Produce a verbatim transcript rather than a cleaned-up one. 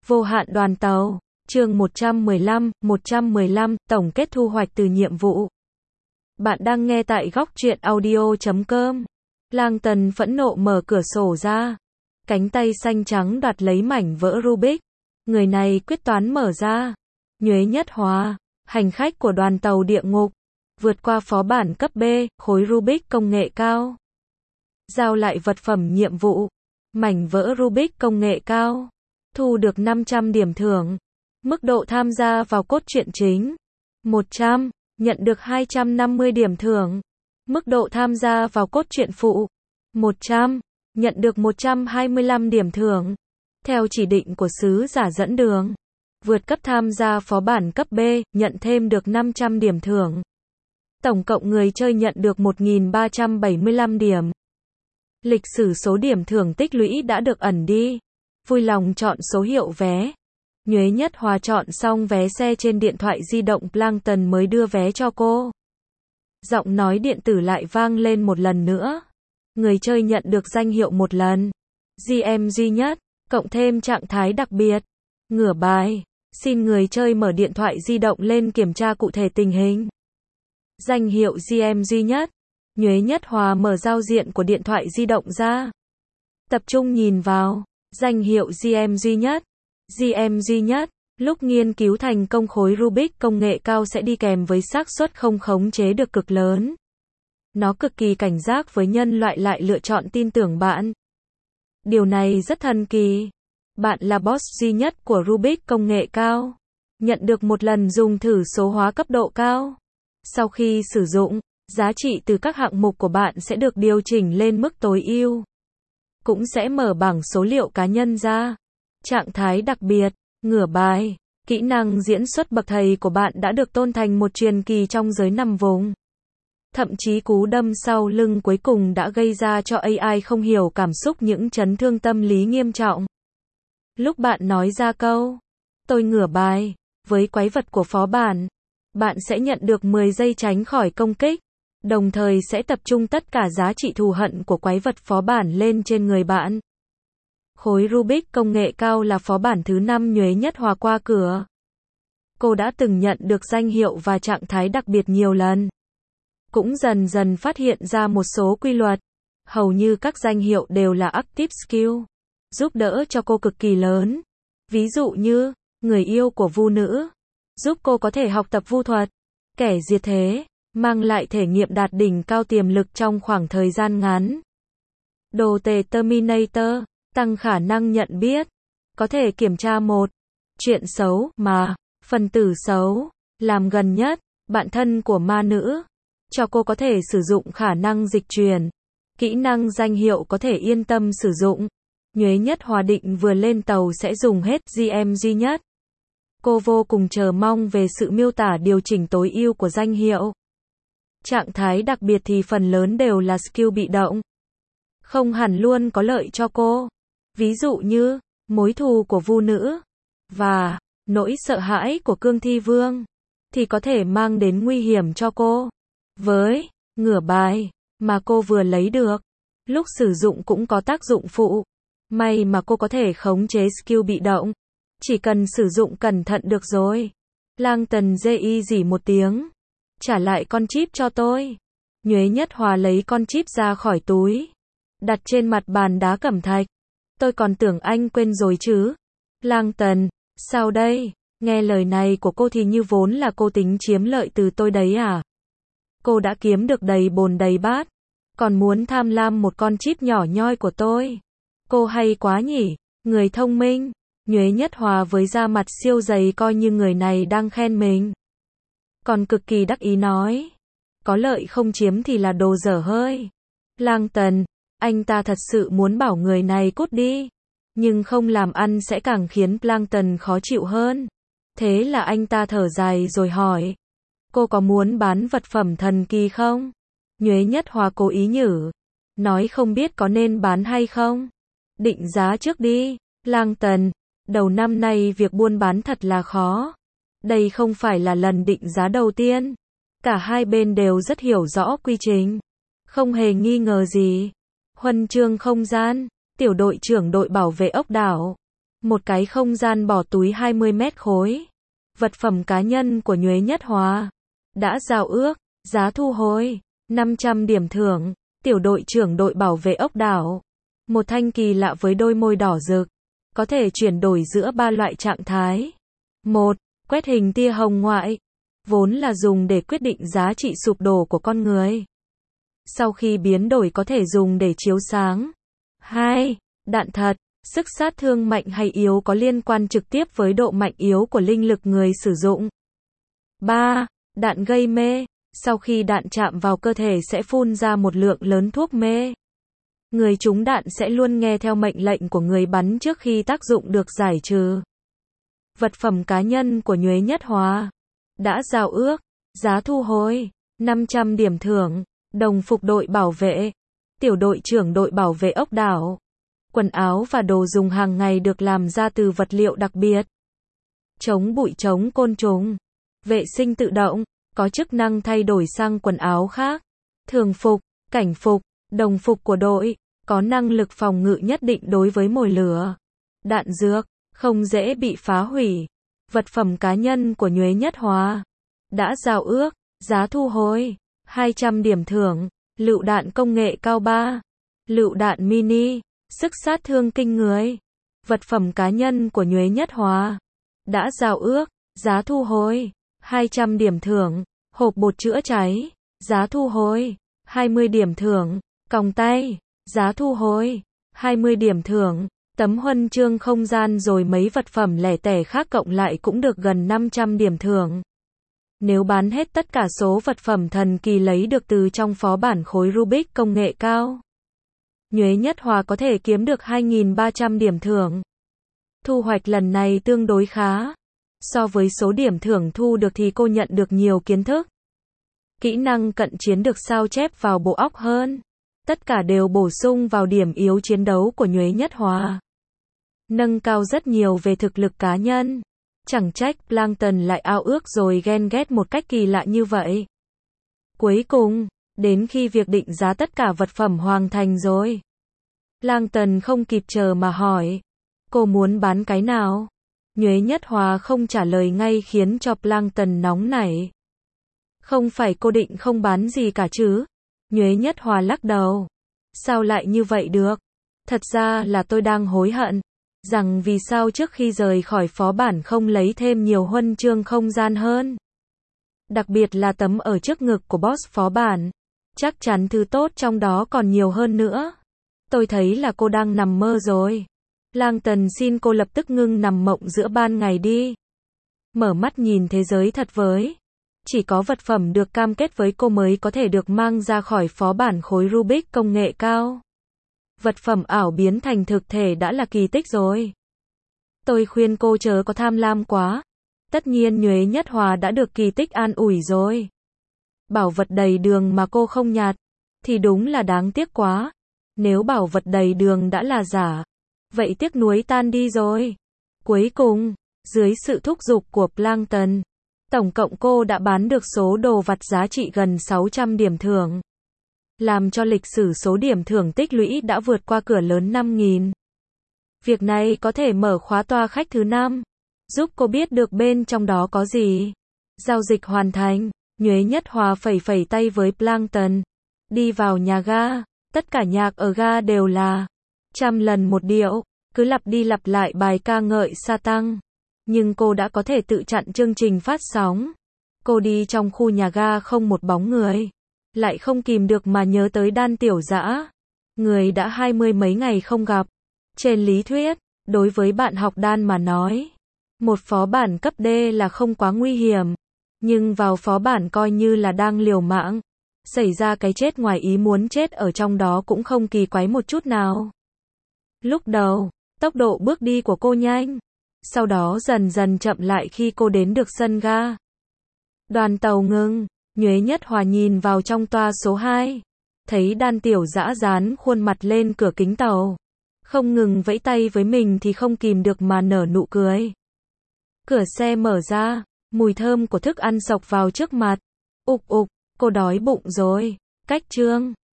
Vô hạn đoàn tàu, chương một trăm mười lăm, một trăm mười lăm, tổng kết thu hoạch từ nhiệm vụ. Bạn đang nghe tại góc truyện audio chấm com. Lang Tần phẫn nộ mở cửa sổ ra. Cánh tay xanh trắng đoạt lấy mảnh vỡ Rubik. Người này quyết toán mở ra. Nhuế Nhất Hòa, hành khách của đoàn tàu địa ngục. Vượt qua phó bản cấp B, khối Rubik công nghệ cao. Giao lại vật phẩm nhiệm vụ. Mảnh vỡ Rubik công nghệ cao. Thu được năm trăm điểm thưởng. Mức độ tham gia vào cốt truyện chính. một trăm. Nhận được hai trăm năm mươi điểm thưởng. Mức độ tham gia vào cốt truyện phụ. một trăm. Nhận được một trăm hai mươi lăm điểm thưởng. Theo chỉ định của sứ giả dẫn đường. Vượt cấp tham gia phó bản cấp B, nhận thêm được năm trăm điểm thưởng. Tổng cộng người chơi nhận được một nghìn ba trăm bảy mươi lăm điểm. Lịch sử số điểm thưởng tích lũy đã được ẩn đi. Vui lòng chọn số hiệu vé. Nhuế Nhất Hòa chọn xong vé xe trên điện thoại di động, Lang Tần mới đưa vé cho cô. Giọng nói điện tử lại vang lên một lần nữa. Người chơi nhận được danh hiệu một lần. giê em duy nhất, cộng thêm trạng thái đặc biệt. Ngửa bài. Xin người chơi mở điện thoại di động lên kiểm tra cụ thể tình hình. Danh hiệu giê em duy nhất. Nhuế Nhất Hòa mở giao diện của điện thoại di động ra. Tập trung nhìn vào. Danh hiệu giê em duy nhất. giê em duy nhất. Lúc nghiên cứu thành công khối Rubik công nghệ cao sẽ đi kèm với xác suất không khống chế được cực lớn. Nó cực kỳ cảnh giác với nhân loại lại lựa chọn tin tưởng bạn. Điều này rất thần kỳ. Bạn là boss duy nhất của Rubik công nghệ cao. Nhận được một lần dùng thử số hóa cấp độ cao. Sau khi sử dụng, giá trị từ các hạng mục của bạn sẽ được điều chỉnh lên mức tối ưu. Cũng sẽ mở bảng số liệu cá nhân ra. Trạng thái đặc biệt, ngửa bài, kỹ năng diễn xuất bậc thầy của bạn đã được tôn thành một truyền kỳ trong giới nằm vùng. Thậm chí cú đâm sau lưng cuối cùng đã gây ra cho a i không hiểu cảm xúc những chấn thương tâm lý nghiêm trọng. Lúc bạn nói ra câu, tôi ngửa bài, với quái vật của phó bản, bạn sẽ nhận được mười giây tránh khỏi công kích, đồng thời sẽ tập trung tất cả giá trị thù hận của quái vật phó bản lên trên người bạn. Khối Rubik công nghệ cao là phó bản thứ năm Nhuế Nhất Hòa qua cửa. Cô đã từng nhận được danh hiệu và trạng thái đặc biệt nhiều lần. Cũng dần dần phát hiện ra một số quy luật. Hầu như các danh hiệu đều là active skill, giúp đỡ cho cô cực kỳ lớn. Ví dụ như, người yêu của vu nữ, giúp cô có thể học tập vu thuật. Kẻ diệt thế, mang lại thể nghiệm đạt đỉnh cao tiềm lực trong khoảng thời gian ngắn. Đồ tể Terminator, tăng khả năng nhận biết. Có thể kiểm tra một chuyện xấu mà, phần tử xấu, làm gần nhất, bạn thân của ma nữ. Cho cô có thể sử dụng khả năng dịch chuyển. Kỹ năng danh hiệu có thể yên tâm sử dụng. Nhuế Nhất Hòa định vừa lên tàu sẽ dùng hết giê em duy nhất. Cô vô cùng chờ mong về sự miêu tả điều chỉnh tối ưu của danh hiệu. Trạng thái đặc biệt thì phần lớn đều là skill bị động. Không hẳn luôn có lợi cho cô. Ví dụ như, mối thù của vu nữ, và nỗi sợ hãi của cương thi vương, thì có thể mang đến nguy hiểm cho cô. Với ngửa bài mà cô vừa lấy được, lúc sử dụng cũng có tác dụng phụ. May mà cô có thể khống chế skill bị động. Chỉ cần sử dụng cẩn thận được rồi. Lang Tần dê y dỉ một tiếng. Trả lại con chip cho tôi. Nhuế Nhất Hòa lấy con chip ra khỏi túi. Đặt trên mặt bàn đá cẩm thạch. Tôi còn tưởng anh quên rồi chứ. Lang Tần, sao đây? Nghe lời này của cô thì như vốn là cô tính chiếm lợi từ tôi đấy à? Cô đã kiếm được đầy bồn đầy bát. Còn muốn tham lam một con chip nhỏ nhoi của tôi. Cô hay quá nhỉ, người thông minh. Nhuế Nhất Hòa với da mặt siêu dày coi như người này đang khen mình. Còn cực kỳ đắc ý nói. Có lợi không chiếm thì là đồ dở hơi. Lang Tần, anh ta thật sự muốn bảo người này cút đi. Nhưng không làm ăn sẽ càng khiến Lang Tần khó chịu hơn. Thế là anh ta thở dài rồi hỏi. Cô có muốn bán vật phẩm thần kỳ không? Nhuế Nhất Hòa cố ý nhử. Nói không biết có nên bán hay không. Định giá trước đi. Lang Tần, đầu năm nay việc buôn bán thật là khó. Đây không phải là lần định giá đầu tiên. Cả hai bên đều rất hiểu rõ quy trình. Không hề nghi ngờ gì. Huân chương không gian, tiểu đội trưởng đội bảo vệ ốc đảo. Một cái không gian bỏ túi hai mươi mét khối. Vật phẩm cá nhân của Nhuế Nhất Hòa. Đã giao ước, giá thu hồi, năm trăm điểm thưởng. Tiểu đội trưởng đội bảo vệ ốc đảo. Một thanh kỳ lạ với đôi môi đỏ rực. Có thể chuyển đổi giữa ba loại trạng thái. Một. Quét hình tia hồng ngoại. Vốn là dùng để quyết định giá trị sụp đổ của con người. Sau khi biến đổi có thể dùng để chiếu sáng. Hai. Đạn thật. Sức sát thương mạnh hay yếu có liên quan trực tiếp với độ mạnh yếu của linh lực người sử dụng. Ba. Đạn gây mê. Sau khi đạn chạm vào cơ thể sẽ phun ra một lượng lớn thuốc mê. Người trúng đạn sẽ luôn nghe theo mệnh lệnh của người bắn trước khi tác dụng được giải trừ. Vật phẩm cá nhân của Nhuế Nhất Hòa. Đã giao ước, giá thu hồi, năm trăm điểm thưởng. Đồng phục đội bảo vệ. Tiểu đội trưởng đội bảo vệ ốc đảo. Quần áo và đồ dùng hàng ngày được làm ra từ vật liệu đặc biệt. Chống bụi chống côn trùng. Vệ sinh tự động, có chức năng thay đổi sang quần áo khác. Thường phục, cảnh phục, đồng phục của đội, có năng lực phòng ngự nhất định đối với mồi lửa. Đạn dược, không dễ bị phá hủy. Vật phẩm cá nhân của Nhuế Nhất Hòa. Đã giao ước, giá thu hồi, hai trăm điểm thưởng. Lựu đạn công nghệ cao ba. Lựu đạn mini, sức sát thương kinh người. Vật phẩm cá nhân của Nhuế Nhất Hòa. Đã giao ước, giá thu hồi, hai trăm điểm thưởng. Hộp bột chữa cháy, giá thu hồi, hai mươi điểm thưởng. Còng tay, giá thu hồi, hai mươi điểm thưởng. Tấm huân chương không gian rồi mấy vật phẩm lẻ tẻ khác cộng lại cũng được gần năm trăm điểm thưởng. Nếu bán hết tất cả số vật phẩm thần kỳ lấy được từ trong phó bản khối Rubik công nghệ cao, Nhuế Nhất Hòa có thể kiếm được hai nghìn ba trăm điểm thưởng. Thu hoạch lần này tương đối khá. So với số điểm thưởng thu được thì cô nhận được nhiều kiến thức. Kỹ năng cận chiến được sao chép vào bộ óc hơn. Tất cả đều bổ sung vào điểm yếu chiến đấu của Nhuế Nhất Hòa. Nâng cao rất nhiều về thực lực cá nhân. Chẳng trách Plankton lại ao ước rồi ghen ghét một cách kỳ lạ như vậy. Cuối cùng, đến khi việc định giá tất cả vật phẩm hoàn thành rồi, Plankton không kịp chờ mà hỏi, cô muốn bán cái nào? Nhuế Nhất Hòa không trả lời ngay khiến cho Plankton nóng nảy. Không phải cô định không bán gì cả chứ? Nhuế Nhất Hòa lắc đầu. Sao lại như vậy được? Thật ra là tôi đang hối hận. Rằng vì sao trước khi rời khỏi phó bản không lấy thêm nhiều huân chương không gian hơn. Đặc biệt là tấm ở trước ngực của boss phó bản. Chắc chắn thứ tốt trong đó còn nhiều hơn nữa. Tôi thấy là cô đang nằm mơ rồi. Plankton xin cô lập tức ngưng nằm mộng giữa ban ngày đi. Mở mắt nhìn thế giới thật với. Chỉ có vật phẩm được cam kết với cô mới có thể được mang ra khỏi phó bản khối Rubik công nghệ cao. Vật phẩm ảo biến thành thực thể đã là kỳ tích rồi. Tôi khuyên cô chớ có tham lam quá. Tất nhiên Nhuế Nhất Hòa đã được kỳ tích an ủi rồi. Bảo vật đầy đường mà cô không nhặt, thì đúng là đáng tiếc quá. Nếu bảo vật đầy đường đã là giả, vậy tiếc nuối tan đi rồi. Cuối cùng, dưới sự thúc giục của Plankton, tổng cộng cô đã bán được số đồ vặt giá trị gần sáu trăm điểm thưởng. Làm cho lịch sử số điểm thưởng tích lũy đã vượt qua cửa lớn năm nghìn. Việc này có thể mở khóa toa khách thứ năm, giúp cô biết được bên trong đó có gì. Giao dịch hoàn thành, Nhuế Nhất Hòa phẩy phẩy tay với Plankton. Đi vào nhà ga, tất cả nhạc ở ga đều là trăm lần một điệu, cứ lặp đi lặp lại bài ca ngợi sa tăng. Nhưng cô đã có thể tự chặn chương trình phát sóng. Cô đi trong khu nhà ga không một bóng người. Lại không kìm được mà nhớ tới Đan Tiểu Dã. Người đã hai mươi mấy ngày không gặp. Trên lý thuyết, đối với bạn học đan mà nói, một phó bản cấp D là không quá nguy hiểm. Nhưng vào phó bản coi như là đang liều mạng. Xảy ra cái chết ngoài ý muốn chết ở trong đó cũng không kỳ quái một chút nào. Lúc đầu, tốc độ bước đi của cô nhanh. Sau đó dần dần chậm lại khi cô đến được sân ga. Đoàn tàu ngừng, Nhuế Nhất Hòa nhìn vào trong toa số hai. Thấy Đan Tiểu Dã dán khuôn mặt lên cửa kính tàu. Không ngừng vẫy tay với mình thì không kìm được mà nở nụ cười. Cửa xe mở ra, mùi thơm của thức ăn xộc vào trước mặt. Ục ục, cô đói bụng rồi. Cách chương